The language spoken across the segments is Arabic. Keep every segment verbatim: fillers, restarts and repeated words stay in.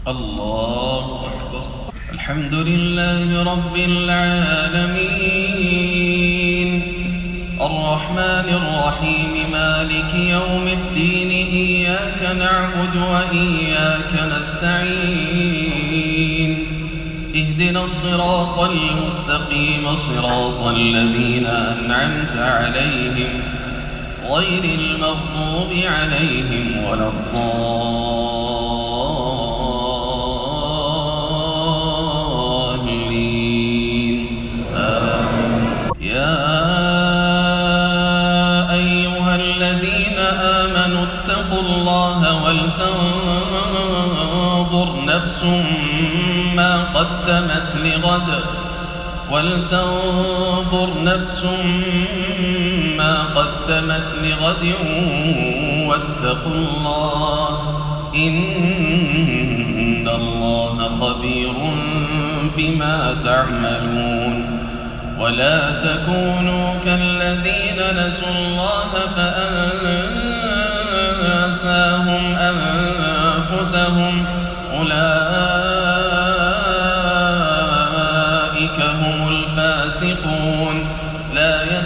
الله أكبر. الحمد لله رب العالمين، الرحمن الرحيم، مالك يوم الدين، إياك نعبد وإياك نستعين، اهدنا الصراط المستقيم، صراط الذين أنعمت عليهم غير المغضوب عليهم ولا الضالين، آمين. يا أيها الذين آمنوا اتقوا الله ولتنظر نفس ما قدمت لغد ولتنظر نفس ما قدمت لغد واتقوا الله، إن الله خبير بما تعملون. ولا تكونوا كالذين نسوا الله فأنساهم أنفسهم، أولئك هم الفاسقون. لا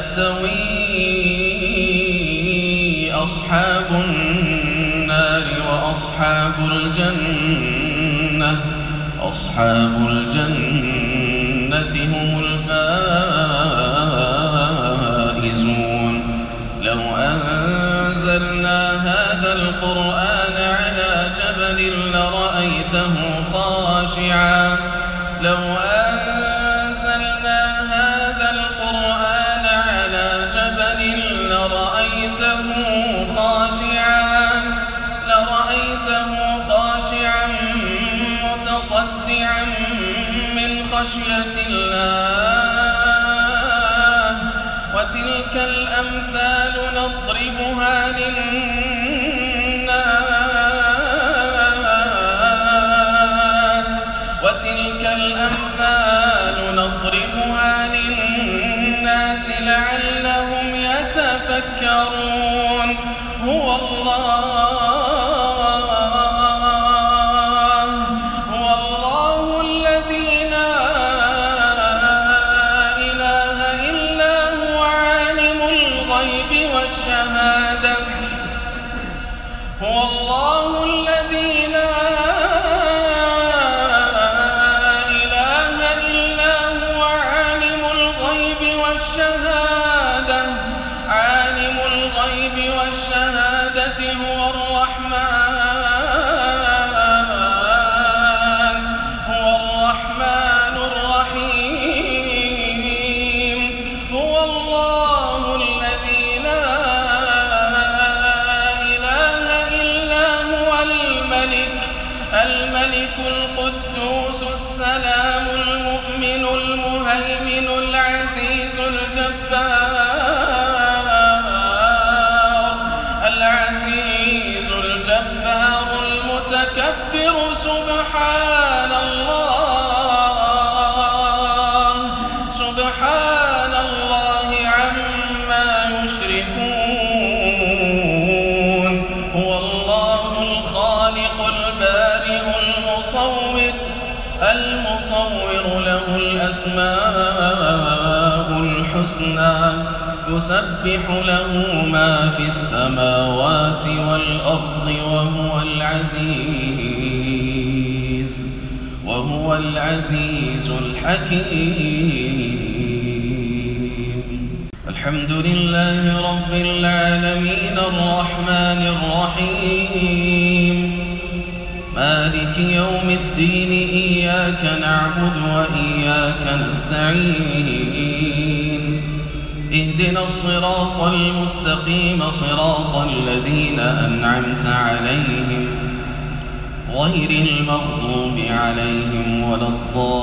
يستوي أصحاب النار وأصحاب الجنة أصحاب الجنة هم الفائزون. لو أنزلنا هذا القرآن على جبل لرأيته خاشعا لو أنزلنا هذا القرآن على جبل لرأيته خاشعا لرأيته خاشعا متصدعا من خشية الله. وتلك الأمثال نضربها للناس وتلك الأمثال نضربها للناس لعلهم يتفكرون. هو الله هو الله الذي لا إله إلا هو عالم الغيب والشهادة هو الله الذي لا والشهادة هو الرحمن هو الرحمن الرحيم. هو الله الذي لا إله إلا هو الملك الملك القدوس السلام المؤمن المهيمن العزيز الجبار العزيز الجبار المتكبر. سبحان الله سبحان الله عما يشركون. هو الله الخالق البارئ المصور المصور له الأسماء الحسنى يسبح له ما في السماوات والأرض وهو العزيز وهو العزيز الحكيم. الحمد لله رب العالمين، الرحمن الرحيم، مالك يوم الدين، إياك نعبد وإياك نستعين، اهدنا الصراط المستقيم، صراط الذين أنعمت عليهم غير المغضوب عليهم ولا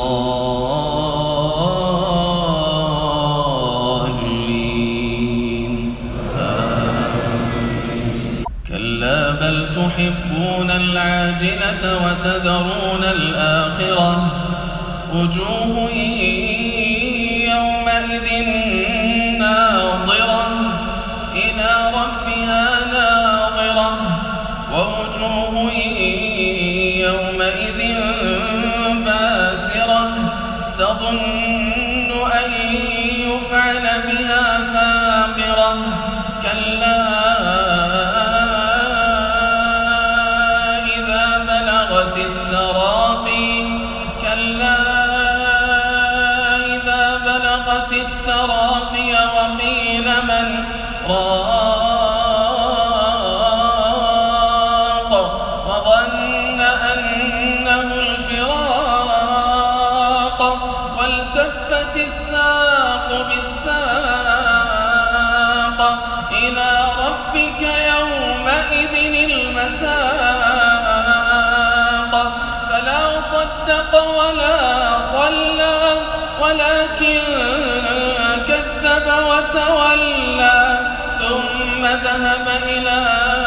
الضالين، آمين. كلا بل تحبون العاجلة وتذرون الآخرة، وجوه يومئذ ناظرة إلى ربها ناظرة، ووجوه يومئذ يومئذ باسرة تظن أن يفعل بها فاقرة كلا إذا بلغت التراقي كلا إذا بلغت التراقي وقيل من راق وظن أنه الفراق والتفت الساق بالساق إلى ربك يومئذ المساق فلا صدق ولا صلى ولكن كذب وتولى ثم ذهب إلى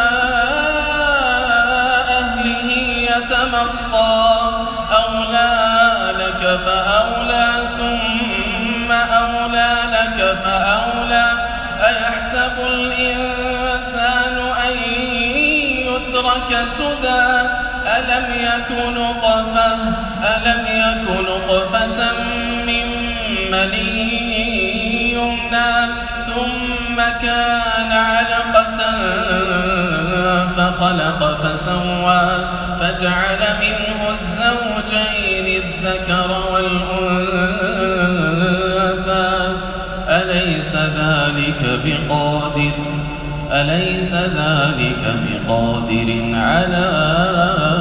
أهله يتمطى أولى لك فأولى ثم أولى لك فأولى أيحسب الإنسان أن يترك سدى ألم يكن نطفة ألم يكن نطفة من مني يمنى ثم كان علقة فخلق فسوى فجعل منه الزوجين الذكر والأنثى أليس ذلك بقادر أليس ذلك بقادر على